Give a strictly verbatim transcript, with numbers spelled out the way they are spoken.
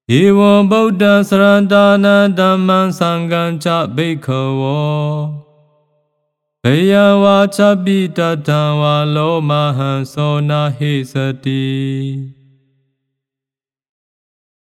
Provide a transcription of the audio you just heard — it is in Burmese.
ဧဝံဗုဒ္ဓံစရဏာနံဓမ္မံသံဃံချဘိက္ခဝေဘယံဝါချပိတထံဝါလောမဟံသောနာဟိစတိ